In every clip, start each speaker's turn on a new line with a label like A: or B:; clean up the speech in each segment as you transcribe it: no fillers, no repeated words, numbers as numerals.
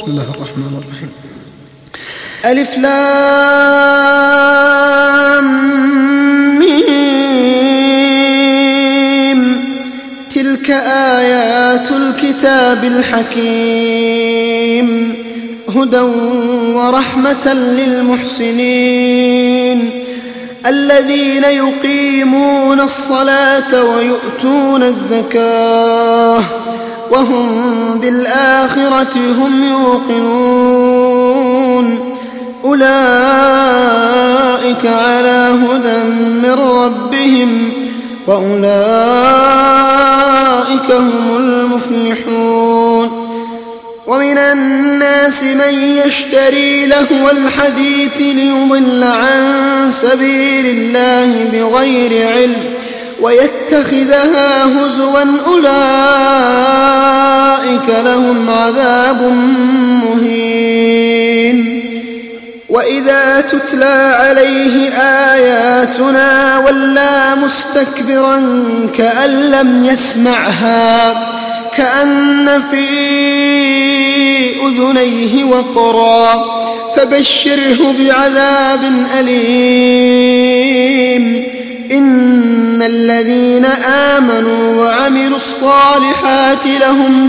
A: بسم الله الرحمن الرحيم.
B: ألف لام ميم. تلك آيات الكتاب الحكيم هدى ورحمة للمحسنين الذين يقيمون الصلاة ويؤتون الزكاة وهم بالآخرة هم يوقنون أولئك على هدى من ربهم وأولئك هم المفلحون. ومن الناس من يشتري لهو الحديث ليضل عن سبيل الله بغير علم ويتخذها هزوا أولئك لهم عذاب مهين. وإذا تتلى عليه آياتنا ولى مستكبرا كأن لم يسمعها كأن في أذنيه وقرا فبشره بعذاب أليم. إن الذين آمنوا وعملوا الصالحات لهم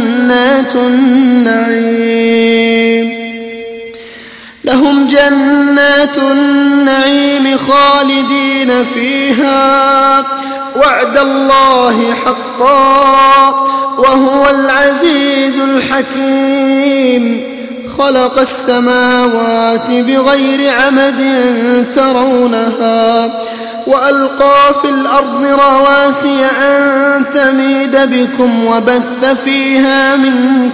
B: جنات النعيم خالدين فيها وعد الله حقا وهو العزيز الحكيم. خلق السماوات بغير عمد ترونها وألقى في الأرض رواسي أن تميد بكم وبث فيها من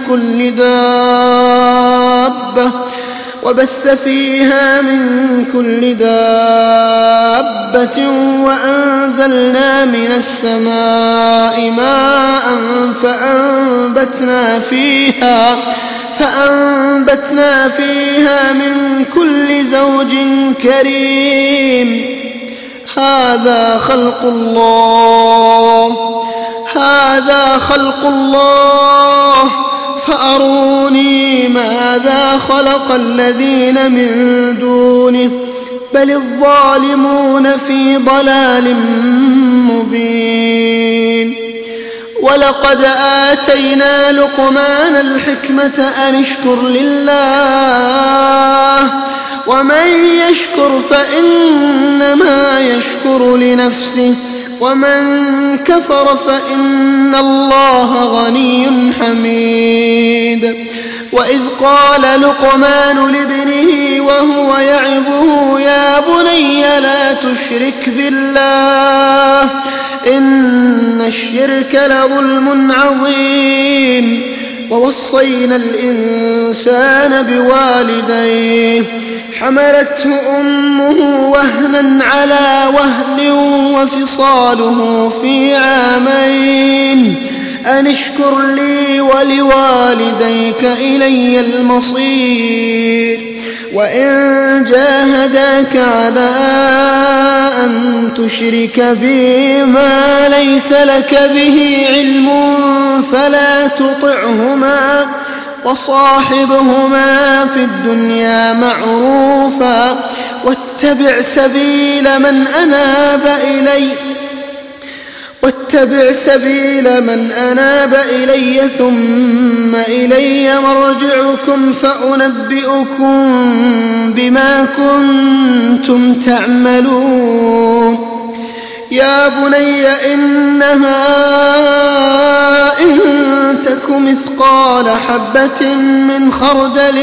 B: كل دابة وأنزلنا من السماء ماء فأنبتنا فيها من كل زوج كريم. هذا خلق الله فأروني ماذا خلق الذين من دونه بل الظالمون في ضلال مبين. ولقد آتينا لقمان الحكمة أن اشكر لله ومن يشكر فإنما يشكر لنفسه ومن كفر فإن الله غني حميد. وإذ قال لقمان لابنه وهو يعظه يا بني لا تشرك بالله إن الشرك لظلم عظيم. ووصينا الإنسان بوالديه حملته أمه وهنا على وهن وفصاله في عامين أن اشكر لي ولوالديك إلي المصير. وإن جاهداك على أن تشرك بي ما ليس لك به علم فلا تطعهما وصاحبهما في الدنيا معروفا واتبع سبيل من أناب إلي ثم إلي مرجعكم فأنبئكم بما كنتم تعملون. يا بني إنها إن تك مثقال حبة من خردل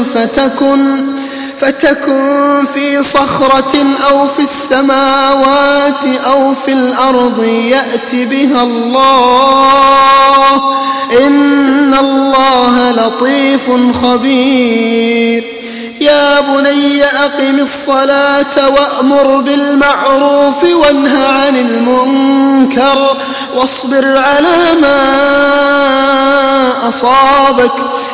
B: فتكن في صخرة أو في السماوات أو في الأرض يأت بها الله إن الله لطيف خبير. يا بني أقم الصلاة وأمر بالمعروف وانه عن المنكر واصبر على ما أصابك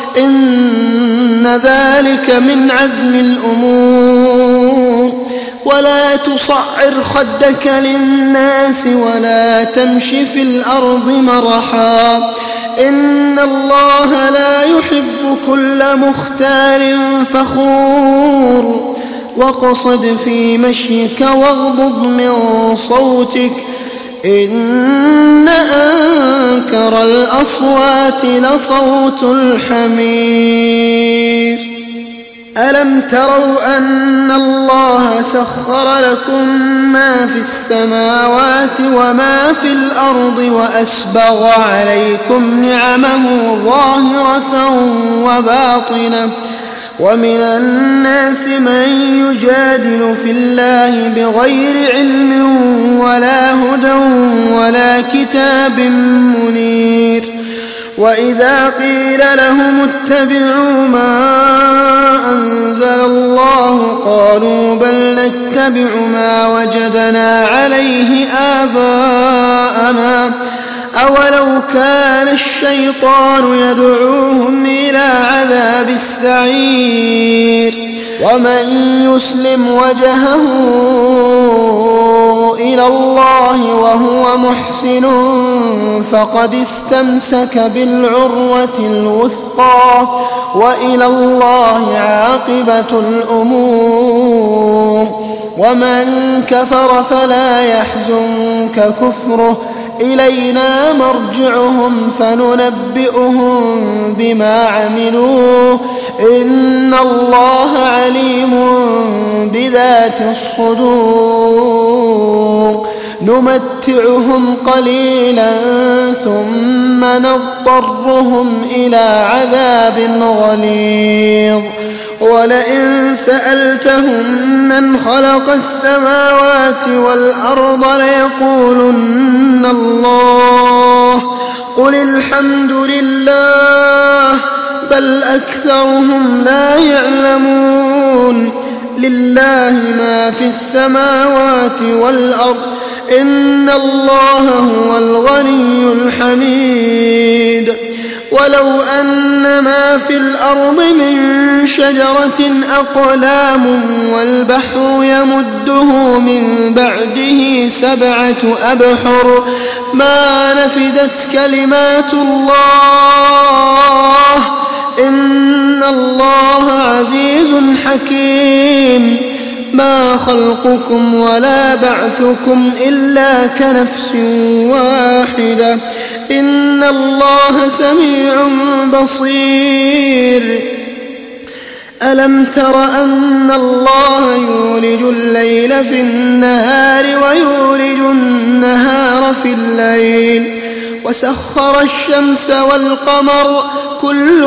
B: إن ذلك من عزم الأمور. ولا تصعر خدك للناس ولا تمش في الأرض مرحا إن الله لا يحب كل مختال فخور واقصد في مشيك واغضض من صوتك إن أنكر الأصوات لصوت الحمير ألم تروا أن الله سخر لكم ما في السماوات وما في الأرض وأسبغ عليكم نعمه ظاهرة وباطنة ومن الناس من يجادل في الله بغير علم ولا هدى ولا كتاب منير وإذا قيل لهم اتبعوا ما أنزل الله قالوا بل نتبع ما وجدنا عليه آباءنا أولو كان الشيطان يدعوهم إلى عذاب السعير ومن يسلم وجهه إلى الله وهو محسن فقد استمسك بالعروة الوثقى وإلى الله عاقبة الأمور ومن كفر فلا يحزنك كفره إلينا مرجعهم فننبئهم بما عملوا إن الله عليم بذات الصدور نمتعهم قليلا ثم نضطرهم إلى عذاب غليظ ولئن سألتهم من خلق السماوات والأرض ليقولن الله قل الحمد لله بل أكثرهم لا يعلمون لله ما في السماوات والأرض إن الله هو الغني الحميد ولو أن ما في الأرض من شجرة أقلام والبحر يمده من بعده 7 أبحر ما نفدت كلمات الله إن الله عزيز حكيم ما خلقكم ولا بعثكم إلا كنفس واحدة إن الله سميع بصير ألم تر أن الله يولج الليل في النهار ويولج النهار في الليل وسخر الشمس والقمر كل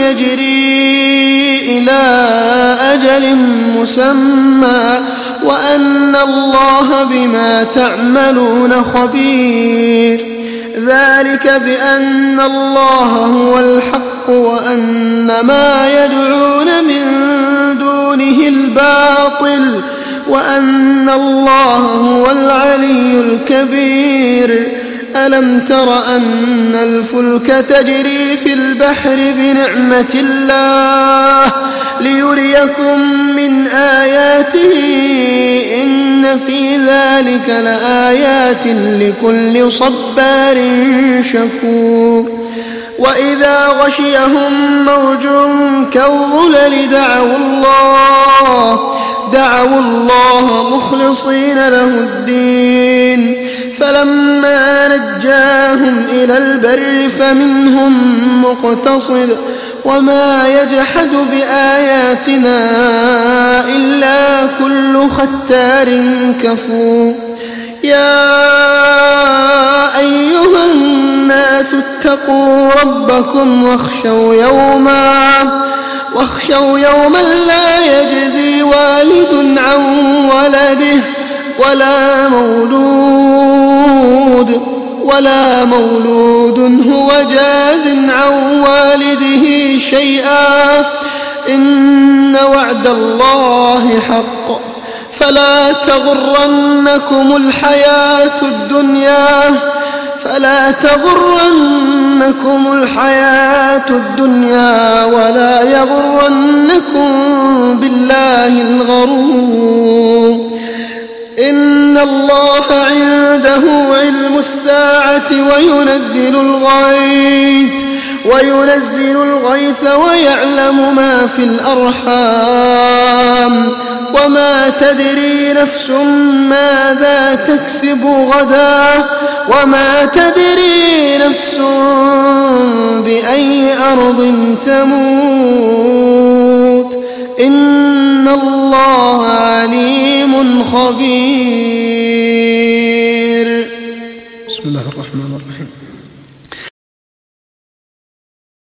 B: يجري إلى أجل مسمى وأن الله بما تعملون خبير ذلك بأن الله هو الحق وأن ما يدعون من دونه الباطل وأن الله هو العلي الكبير ألم تر أن الفلك تجري في البحر بنعمة الله ليريكم من آياته إن في ذلك لآيات لكل صبار شكور وإذا غشيهم موج كالظلل دعوا الله مخلصين له الدين فلما نجاهم إلى البر فمنهم مقتصد وما يجحد بآياتنا إلا كل ختار كفور يا أيها الناس اتقوا ربكم واخشوا يوما لا يجزي والد عن ولده ولا مولود هو جاز عن والده شيئا إن وعد الله حق فلا تغرنكم الحياة الدنيا ولا يغرنكم بالله الغرور إن الله عنده علم الساعة وينزل الغيث وينزل الغيث ويعلم ما في الأرحام وما تدري نفس ماذا تكسب غدا وما تدري نفس بأي أرض تموت إن الله عليم خبير. بسم الله الرحمن الرحيم.